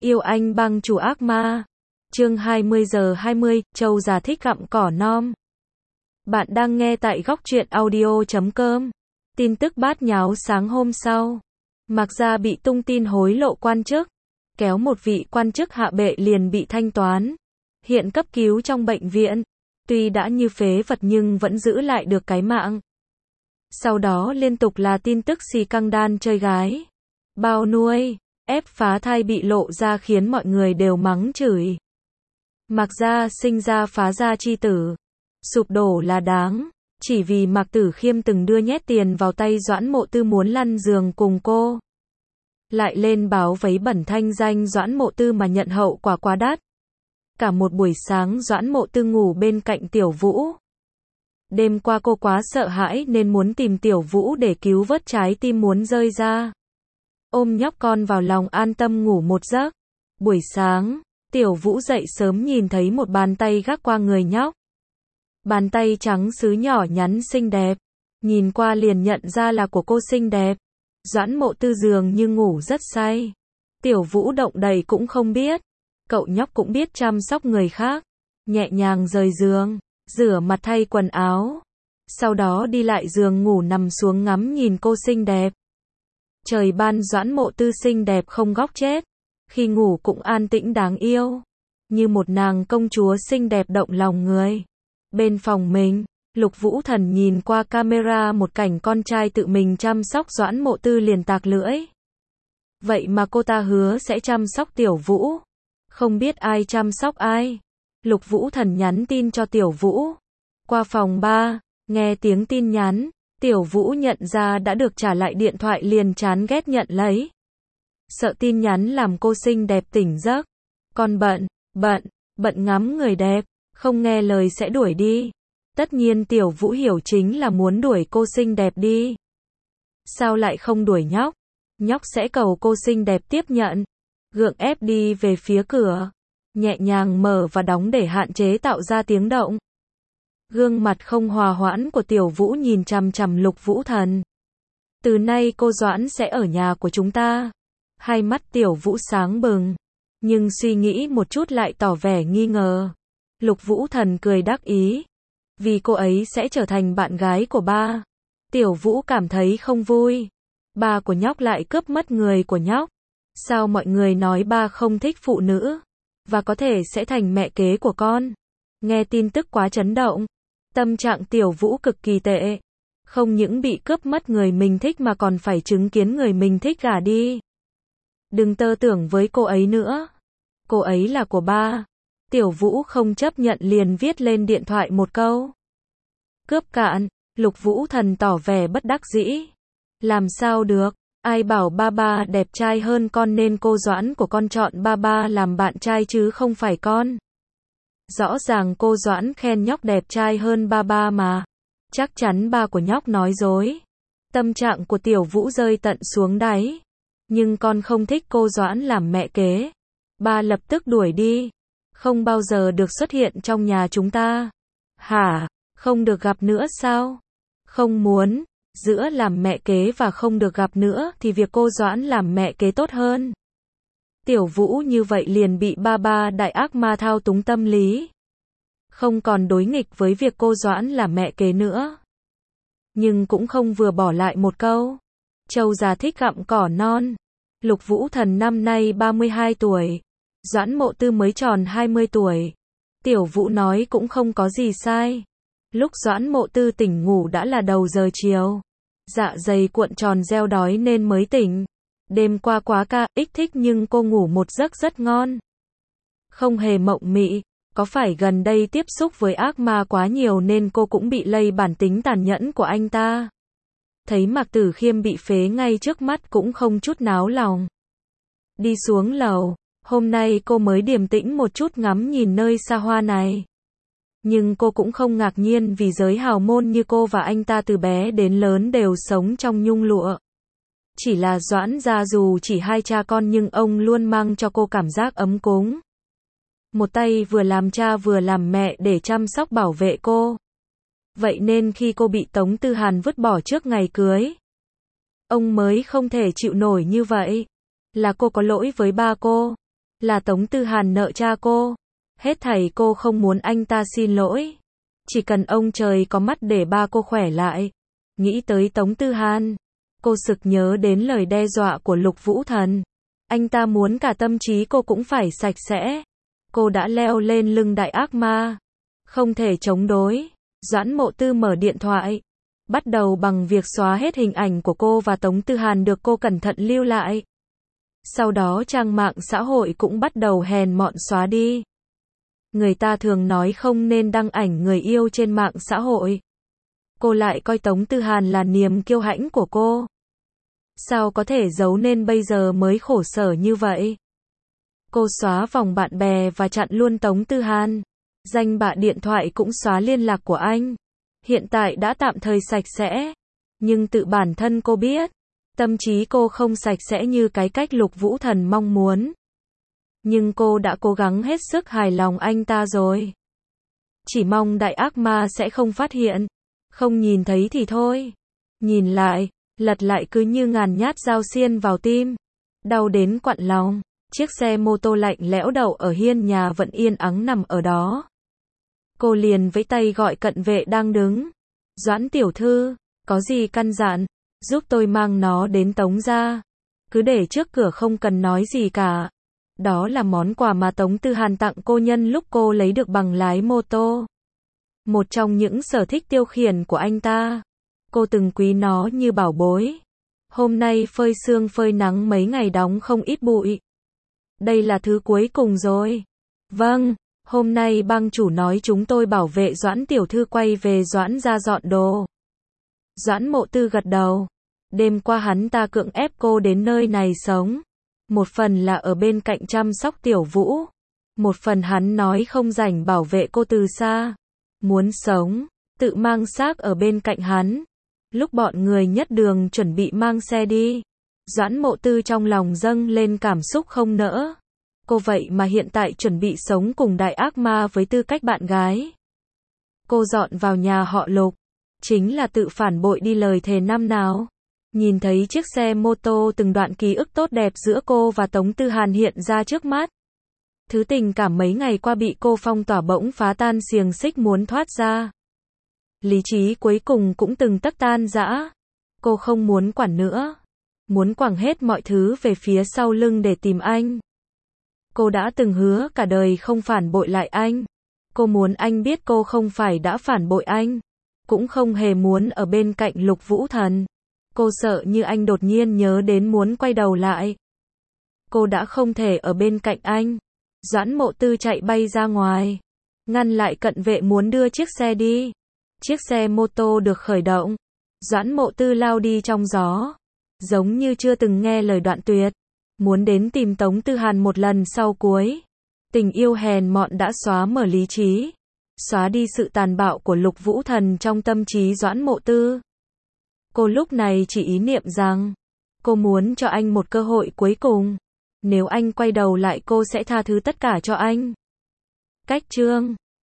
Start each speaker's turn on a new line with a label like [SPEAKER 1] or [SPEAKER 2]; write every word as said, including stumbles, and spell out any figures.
[SPEAKER 1] Yêu anh bang chủ ác ma. Chương hai mươi giờ hai mươi, Châu già thích gặm cỏ non. Bạn đang nghe tại góc truyện audio chấm com. Tin tức bát nháo sáng hôm sau. Mạc Gia bị tung tin hối lộ quan chức. Kéo một vị quan chức hạ bệ liền bị thanh toán. Hiện cấp cứu trong bệnh viện. Tuy đã như phế vật nhưng vẫn giữ lại được cái mạng. Sau đó liên tục là tin tức xì căng đan chơi gái. Bao nuôi, ép phá thai bị lộ ra khiến mọi người đều mắng chửi. Mạc Gia sinh ra phá gia chi tử. Sụp đổ là đáng. Chỉ vì Mạc Tử Khiêm từng đưa nhét tiền vào tay Doãn Mộ Tư muốn lăn giường cùng cô. Lại lên báo vấy bẩn thanh danh Doãn Mộ Tư mà nhận hậu quả quá đắt. Cả một buổi sáng Doãn Mộ Tư ngủ bên cạnh Tiểu Vũ. Đêm qua cô quá sợ hãi nên muốn tìm Tiểu Vũ để cứu vớt trái tim muốn rơi ra. Ôm nhóc con vào lòng an tâm ngủ một giấc. Buổi sáng, Tiểu Vũ dậy sớm nhìn thấy một bàn tay gác qua người nhóc. Bàn tay trắng sứ nhỏ nhắn xinh đẹp. Nhìn qua liền nhận ra là của cô xinh đẹp. Doãn Mộ Tư dường như ngủ rất say. Tiểu Vũ động đậy cũng không biết. Cậu nhóc cũng biết chăm sóc người khác. Nhẹ nhàng rời giường, rửa mặt thay quần áo. Sau đó đi lại giường ngủ nằm xuống ngắm nhìn cô xinh đẹp. Trời ban Doãn Mộ Tư xinh đẹp không góc chết. Khi ngủ cũng an tĩnh đáng yêu. Như một nàng công chúa xinh đẹp động lòng người. Bên phòng mình, Lục Vũ Thần nhìn qua camera một cảnh con trai tự mình chăm sóc Doãn Mộ Tư liền tạc lưỡi. Vậy mà cô ta hứa sẽ chăm sóc Tiểu Vũ. Không biết ai chăm sóc ai. Lục Vũ Thần nhắn tin cho Tiểu Vũ. Qua phòng ba, nghe tiếng tin nhắn, Tiểu Vũ nhận ra đã được trả lại điện thoại liền chán ghét nhận lấy. Sợ tin nhắn làm cô xinh đẹp tỉnh giấc. Con bận, bận, bận ngắm người đẹp, không nghe lời sẽ đuổi đi. Tất nhiên Tiểu Vũ hiểu chính là muốn đuổi cô xinh đẹp đi. Sao lại không đuổi nhóc? Nhóc sẽ cầu cô xinh đẹp tiếp nhận. Gượng ép đi về phía cửa. Nhẹ nhàng mở và đóng để hạn chế tạo ra tiếng động. Gương mặt không hòa hoãn của Tiểu Vũ nhìn chằm chằm Lục Vũ Thần. Từ nay cô Doãn sẽ ở nhà của chúng ta. Hai mắt Tiểu Vũ sáng bừng. Nhưng suy nghĩ một chút lại tỏ vẻ nghi ngờ. Lục Vũ Thần cười đắc ý. Vì cô ấy sẽ trở thành bạn gái của ba. Tiểu Vũ cảm thấy không vui. Ba của nhóc lại cướp mất người của nhóc. Sao mọi người nói ba không thích phụ nữ? Và có thể sẽ thành mẹ kế của con. Nghe tin tức quá chấn động. Tâm trạng Tiểu Vũ cực kỳ tệ. Không những bị cướp mất người mình thích mà còn phải chứng kiến người mình thích gả đi. Đừng tơ tưởng với cô ấy nữa. Cô ấy là của ba. Tiểu Vũ không chấp nhận liền viết lên điện thoại một câu. Cướp cạn. Lục Vũ Thần tỏ vẻ bất đắc dĩ. Làm sao được? Ai bảo ba ba đẹp trai hơn con nên cô Doãn của con chọn ba ba làm bạn trai chứ không phải con. Rõ ràng cô Doãn khen nhóc đẹp trai hơn ba ba mà. Chắc chắn ba của nhóc nói dối. Tâm trạng của Tiểu Vũ rơi tận xuống đáy. Nhưng con không thích cô Doãn làm mẹ kế. Ba lập tức đuổi đi. Không bao giờ được xuất hiện trong nhà chúng ta. Hả? Không được gặp nữa sao? Không muốn. Giữa làm mẹ kế và không được gặp nữa thì việc cô Doãn làm mẹ kế tốt hơn. Tiểu Vũ như vậy liền bị ba ba đại ác ma thao túng tâm lý. Không còn đối nghịch với việc cô Doãn là mẹ kế nữa. Nhưng cũng không vừa bỏ lại một câu. Châu già thích gặm cỏ non. Lục Vũ Thần năm nay ba mươi hai tuổi. Doãn Mộ Tư mới tròn hai mươi tuổi. Tiểu Vũ nói cũng không có gì sai. Lúc Doãn Mộ Tư tỉnh ngủ đã là đầu giờ chiều. Dạ dày cuộn tròn reo đói nên mới tỉnh. Đêm qua quá ca, ích thích nhưng cô ngủ một giấc rất ngon. Không hề mộng mị. Có phải gần đây tiếp xúc với ác ma quá nhiều nên cô cũng bị lây bản tính tàn nhẫn của anh ta. Thấy Mạc Tử Khiêm bị phế ngay trước mắt cũng không chút náo lòng. Đi xuống lầu. Hôm nay cô mới điềm tĩnh một chút ngắm nhìn nơi xa hoa này. Nhưng cô cũng không ngạc nhiên vì giới hào môn như cô và anh ta từ bé đến lớn đều sống trong nhung lụa. Chỉ là Doãn gia dù chỉ hai cha con nhưng ông luôn mang cho cô cảm giác ấm cúng. Một tay vừa làm cha vừa làm mẹ để chăm sóc bảo vệ cô. Vậy nên khi cô bị Tống Tư Hàn vứt bỏ trước ngày cưới, ông mới không thể chịu nổi như vậy. Là cô có lỗi với ba cô. Là Tống Tư Hàn nợ cha cô. Hết thảy cô không muốn anh ta xin lỗi. Chỉ cần ông trời có mắt để ba cô khỏe lại. Nghĩ tới Tống Tư Hàn, cô sực nhớ đến lời đe dọa của Lục Vũ Thần. Anh ta muốn cả tâm trí cô cũng phải sạch sẽ. Cô đã leo lên lưng đại ác ma. Không thể chống đối. Doãn Mộ Tư mở điện thoại. Bắt đầu bằng việc xóa hết hình ảnh của cô và Tống Tư Hàn được cô cẩn thận lưu lại. Sau đó trang mạng xã hội cũng bắt đầu hèn mọn xóa đi. Người ta thường nói không nên đăng ảnh người yêu trên mạng xã hội. Cô lại coi Tống Tư Hàn là niềm kiêu hãnh của cô. Sao có thể giấu nên bây giờ mới khổ sở như vậy? Cô xóa vòng bạn bè và chặn luôn Tống Tư Hàn. Danh bạ điện thoại cũng xóa liên lạc của anh. Hiện tại đã tạm thời sạch sẽ. Nhưng tự bản thân cô biết, tâm trí cô không sạch sẽ như cái cách Lục Vũ Thần mong muốn. Nhưng cô đã cố gắng hết sức hài lòng anh ta rồi. Chỉ mong đại ác ma sẽ không phát hiện. Không nhìn thấy thì thôi. Nhìn lại, lật lại cứ như ngàn nhát dao xiên vào tim. Đau đến quặn lòng. Chiếc xe mô tô lạnh lẽo đậu ở hiên nhà vẫn yên ắng nằm ở đó. Cô liền với tay gọi cận vệ đang đứng. Doãn tiểu thư, có gì căn dặn, giúp tôi mang nó đến Tống gia. Cứ để trước cửa không cần nói gì cả. Đó là món quà mà Tống Tư Hàn tặng cô nhân lúc cô lấy được bằng lái mô tô. Một trong những sở thích tiêu khiển của anh ta. Cô từng quý nó như bảo bối. Hôm nay phơi sương phơi nắng mấy ngày đóng không ít bụi. Đây là thứ cuối cùng rồi. Vâng, hôm nay bang chủ nói chúng tôi bảo vệ Doãn tiểu thư quay về Doãn gia dọn đồ. Doãn Mộ Tư gật đầu. Đêm qua hắn ta cưỡng ép cô đến nơi này sống. Một phần là ở bên cạnh chăm sóc Tiểu Vũ. Một phần hắn nói không rảnh bảo vệ cô từ xa. Muốn sống, tự mang xác ở bên cạnh hắn. Lúc bọn người nhất đường chuẩn bị mang xe đi, Doãn Mộ Tư trong lòng dâng lên cảm xúc không nỡ. Cô vậy mà hiện tại chuẩn bị sống cùng đại ác ma với tư cách bạn gái. Cô dọn vào nhà họ Lục, chính là tự phản bội đi lời thề năm nào. Nhìn thấy chiếc xe mô tô từng đoạn ký ức tốt đẹp giữa cô và Tống Tư Hàn hiện ra trước mắt. Thứ tình cảm mấy ngày qua bị cô phong tỏa bỗng phá tan xiềng xích muốn thoát ra. Lý trí cuối cùng cũng từng tắc tan rã. Cô không muốn quản nữa. Muốn quẳng hết mọi thứ về phía sau lưng để tìm anh. Cô đã từng hứa cả đời không phản bội lại anh. Cô muốn anh biết cô không phải đã phản bội anh. Cũng không hề muốn ở bên cạnh Lục Vũ Thần. Cô sợ như anh đột nhiên nhớ đến muốn quay đầu lại. Cô đã không thể ở bên cạnh anh. Doãn Mộ Tư chạy bay ra ngoài. Ngăn lại cận vệ muốn đưa chiếc xe đi. Chiếc xe mô tô được khởi động. Doãn Mộ Tư lao đi trong gió. Giống như chưa từng nghe lời đoạn tuyệt. Muốn đến tìm Tống Tư Hàn một lần sau cuối. Tình yêu hèn mọn đã xóa mở lý trí. Xóa đi sự tàn bạo của Lục Vũ Thần trong tâm trí Doãn Mộ Tư. Cô lúc này chỉ ý niệm rằng, cô muốn cho anh một cơ hội cuối cùng. Nếu anh quay đầu lại cô sẽ tha thứ tất cả cho anh. Cách chương